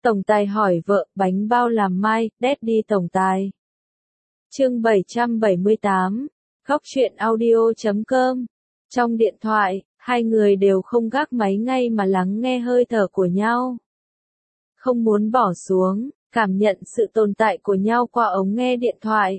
Tổng tài hỏi vợ, bánh bao làm mai, Daddy tổng tài. Chương 778, Góc truyện audio.com. Trong điện thoại, hai người đều không gác máy ngay mà lắng nghe hơi thở của nhau. Không muốn bỏ xuống, cảm nhận sự tồn tại của nhau qua ống nghe điện thoại.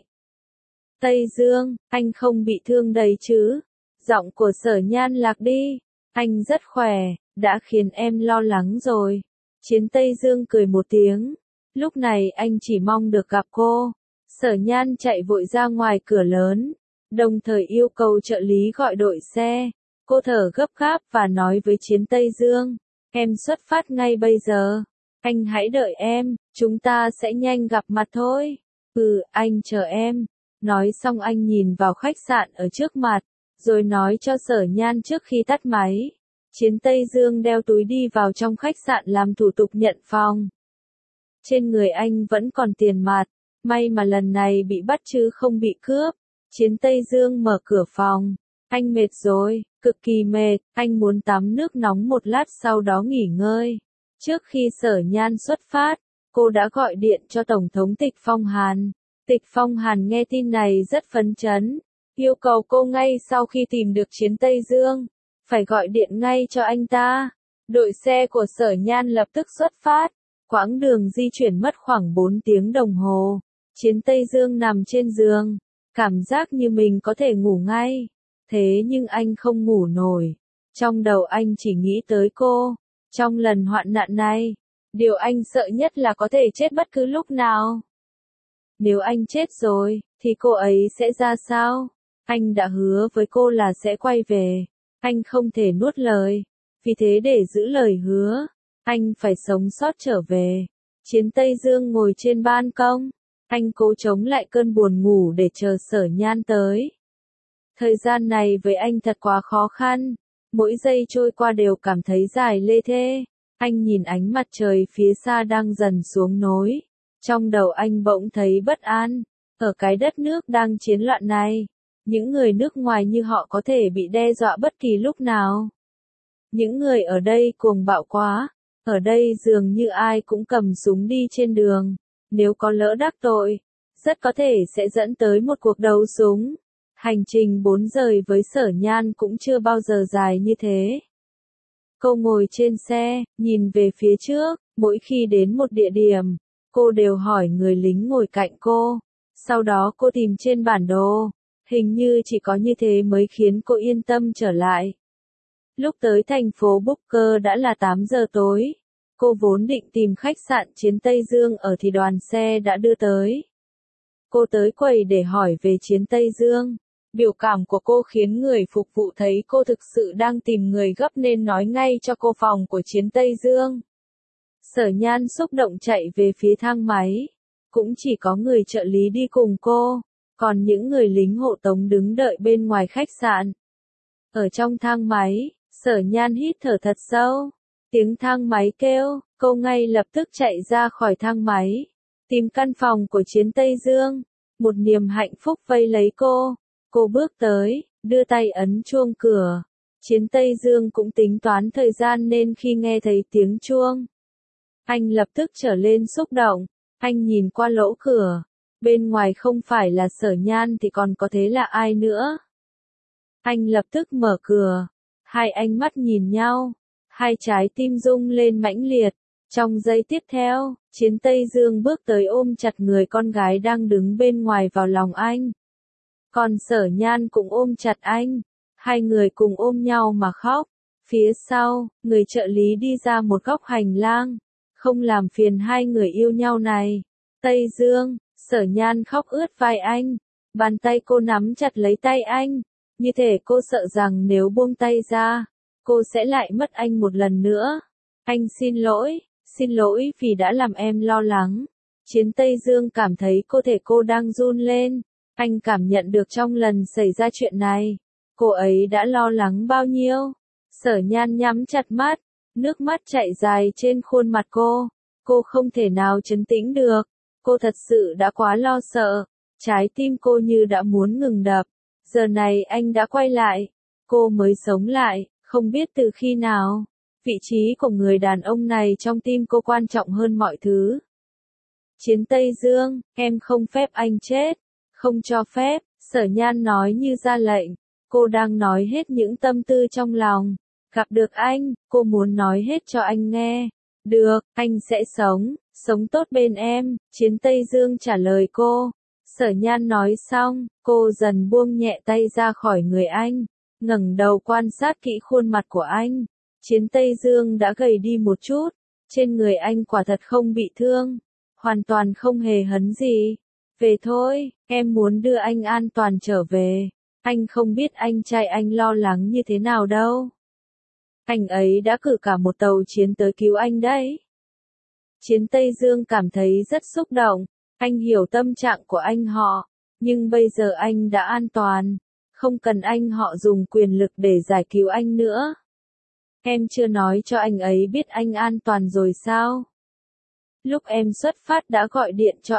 Tây Dương, anh không bị thương đấy chứ? Giọng của Sở Nhan lạc đi. Anh rất khỏe, đã khiến em lo lắng rồi. Chiến Tây Dương cười một tiếng. Lúc này anh chỉ mong được gặp cô. Sở Nhan chạy vội ra ngoài cửa lớn, đồng thời yêu cầu trợ lý gọi đội xe. Cô thở gấp gáp và nói với Chiến Tây Dương, em xuất phát ngay bây giờ. Anh hãy đợi em, chúng ta sẽ nhanh gặp mặt thôi. Anh chờ em. Nói xong anh nhìn vào khách sạn ở trước mặt, rồi nói cho Sở Nhan trước khi tắt máy. Chiến Tây Dương đeo túi đi vào trong khách sạn làm thủ tục nhận phòng. Trên người anh vẫn còn tiền mặt, may mà lần này bị bắt chứ không bị cướp. Chiến Tây Dương mở cửa phòng. Anh mệt rồi, cực kỳ mệt, anh muốn tắm nước nóng một lát sau đó nghỉ ngơi. Trước khi Sở Nhan xuất phát, cô đã gọi điện cho Tổng thống Tịch Phong Hàn. Tịch Phong Hàn nghe tin này rất phấn chấn, yêu cầu cô ngay sau khi tìm được Chiến Tây Dương, phải gọi điện ngay cho anh ta. Đội xe của Sở Nhan lập tức xuất phát, quãng đường di chuyển mất khoảng 4 tiếng đồng hồ. Chiến Tây Dương nằm trên giường, cảm giác như mình có thể ngủ ngay. Thế nhưng anh không ngủ nổi. Trong đầu anh chỉ nghĩ tới cô. Trong lần hoạn nạn này, điều anh sợ nhất là có thể chết bất cứ lúc nào. Nếu anh chết rồi, thì cô ấy sẽ ra sao? Anh đã hứa với cô là sẽ quay về. Anh không thể nuốt lời. Vì thế để giữ lời hứa, anh phải sống sót trở về. Chiến Tây Dương ngồi trên ban công. Anh cố chống lại cơn buồn ngủ để chờ Sở Nhan tới. Thời gian này với anh thật quá khó khăn. Mỗi giây trôi qua đều cảm thấy dài lê thê. Anh nhìn ánh mặt trời phía xa đang dần xuống nối. Trong đầu anh bỗng thấy bất an. Ở cái đất nước đang chiến loạn này, những người nước ngoài như họ có thể bị đe dọa bất kỳ lúc nào. Những người ở đây cuồng bạo quá. Ở đây dường như ai cũng cầm súng đi trên đường. Nếu có lỡ đắc tội, rất có thể sẽ dẫn tới một cuộc đấu súng. Hành trình 4 giờ với Sở Nhan cũng chưa bao giờ dài như thế. Cô ngồi trên xe, nhìn về phía trước, mỗi khi đến một địa điểm, cô đều hỏi người lính ngồi cạnh cô. Sau đó cô tìm trên bản đồ, hình như chỉ có như thế mới khiến cô yên tâm trở lại. Lúc tới thành phố Booker đã là 8 giờ tối. Cô vốn định tìm khách sạn Chiến Tây Dương ở thì đoàn xe đã đưa tới. Cô tới quầy để hỏi về Chiến Tây Dương. Biểu cảm của cô khiến người phục vụ thấy cô thực sự đang tìm người gấp nên nói ngay cho cô phòng của Chiến Tây Dương. Sở Nhan xúc động chạy về phía thang máy. Cũng chỉ có người trợ lý đi cùng cô, còn những người lính hộ tống đứng đợi bên ngoài khách sạn. Ở trong thang máy, Sở Nhan hít thở thật sâu. Tiếng thang máy kêu, cô ngay lập tức chạy ra khỏi thang máy, tìm căn phòng của Chiến Tây Dương. Một niềm hạnh phúc vây lấy cô. Cô bước tới, đưa tay ấn chuông cửa. Chiến Tây Dương cũng tính toán thời gian nên khi nghe thấy tiếng chuông, anh lập tức trở lên xúc động. Anh nhìn qua lỗ cửa. Bên ngoài không phải là Sở Nhan thì còn có thế là ai nữa? Anh lập tức mở cửa. Hai ánh mắt nhìn nhau. Hai trái tim rung lên mãnh liệt. Trong giây tiếp theo, Chiến Tây Dương bước tới ôm chặt người con gái đang đứng bên ngoài vào lòng anh. Còn Sở Nhan cũng ôm chặt anh. Hai người cùng ôm nhau mà khóc. Phía sau, người trợ lý đi ra một góc hành lang. Không làm phiền hai người yêu nhau này. Tây Dương, Sở Nhan khóc ướt vai anh. Bàn tay cô nắm chặt lấy tay anh. Như thể cô sợ rằng nếu buông tay ra, cô sẽ lại mất anh một lần nữa. Anh xin lỗi vì đã làm em lo lắng. Chiến Tây Dương cảm thấy cơ thể cô đang run lên. Anh cảm nhận được trong lần xảy ra chuyện này, cô ấy đã lo lắng bao nhiêu. Sở Nhan nhắm chặt mắt, nước mắt chảy dài trên khuôn mặt cô. Cô không thể nào trấn tĩnh được. Cô thật sự đã quá lo sợ. Trái tim cô như đã muốn ngừng đập. Giờ này anh đã quay lại. Cô mới sống lại, không biết từ khi nào. Vị trí của người đàn ông này trong tim cô quan trọng hơn mọi thứ. Chiến Tây Dương, em không phép anh chết. Không cho phép, Sở Nhan nói như ra lệnh. Cô đang nói hết những tâm tư trong lòng. Gặp được anh, cô muốn nói hết cho anh nghe. Được, anh sẽ sống tốt bên em, Chiến Tây Dương trả lời cô. Sở Nhan nói xong, cô dần buông nhẹ tay ra khỏi người anh, ngẩng đầu quan sát kỹ khuôn mặt của anh. Chiến Tây Dương đã gầy đi một chút, trên người anh quả thật không bị thương, hoàn toàn không hề hấn gì. Về thôi, em muốn đưa anh an toàn trở về. Anh không biết anh trai anh lo lắng như thế nào đâu. Anh ấy đã cử cả một tàu chiến tới cứu anh đấy. Chiến Tây Dương cảm thấy rất xúc động. Anh hiểu tâm trạng của anh họ, nhưng bây giờ anh đã an toàn, không cần anh họ dùng quyền lực để giải cứu anh nữa. Em chưa nói cho anh ấy biết anh an toàn rồi sao? Lúc em xuất phát đã gọi điện cho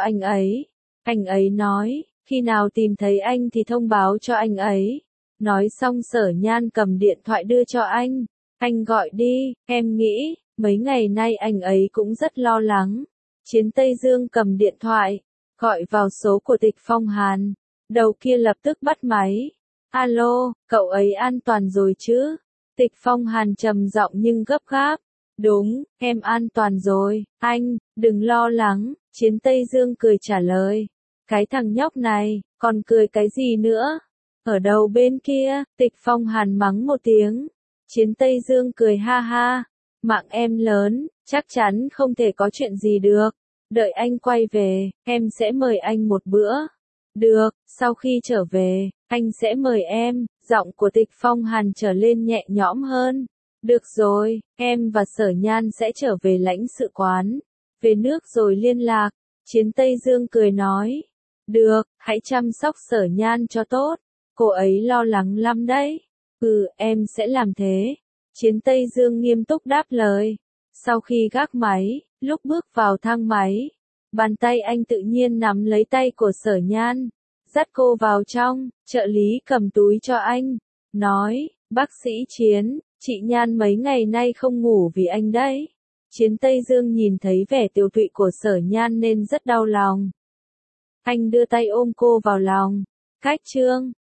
anh ấy nói, khi nào tìm thấy anh thì thông báo cho anh ấy. Nói xong Sở Nhan cầm điện thoại đưa cho anh gọi đi, em nghĩ, mấy ngày nay anh ấy cũng rất lo lắng. Chiến Tây Dương cầm điện thoại, gọi vào số của Tịch Phong Hàn. Đầu kia lập tức bắt máy. Alo, cậu ấy an toàn rồi chứ? Tịch Phong Hàn trầm giọng nhưng gấp gáp. Đúng, em an toàn rồi, anh, đừng lo lắng, Chiến Tây Dương cười trả lời. Cái thằng nhóc này, còn cười cái gì nữa? Ở đầu bên kia, Tịch Phong Hàn mắng một tiếng. Chiến Tây Dương cười ha ha. Mạng em lớn, chắc chắn không thể có chuyện gì được. Đợi anh quay về, em sẽ mời anh một bữa. Được, sau khi trở về, anh sẽ mời em. Giọng của Tịch Phong Hàn trở lên nhẹ nhõm hơn. Được rồi, em và Sở Nhan sẽ trở về lãnh sự quán. Về nước rồi liên lạc. Chiến Tây Dương cười nói. Được, hãy chăm sóc Sở Nhan cho tốt. Cô ấy lo lắng lắm đấy. Em sẽ làm thế. Chiến Tây Dương nghiêm túc đáp lời. Sau khi gác máy, lúc bước vào thang máy, bàn tay anh tự nhiên nắm lấy tay của Sở Nhan, dắt cô vào trong. Trợ lý cầm túi cho anh, nói, bác sĩ Chiến, chị Nhan mấy ngày nay không ngủ vì anh đấy. Chiến Tây Dương nhìn thấy vẻ tiều tụy của Sở Nhan nên rất đau lòng. Anh đưa tay ôm cô vào lòng. Cách chương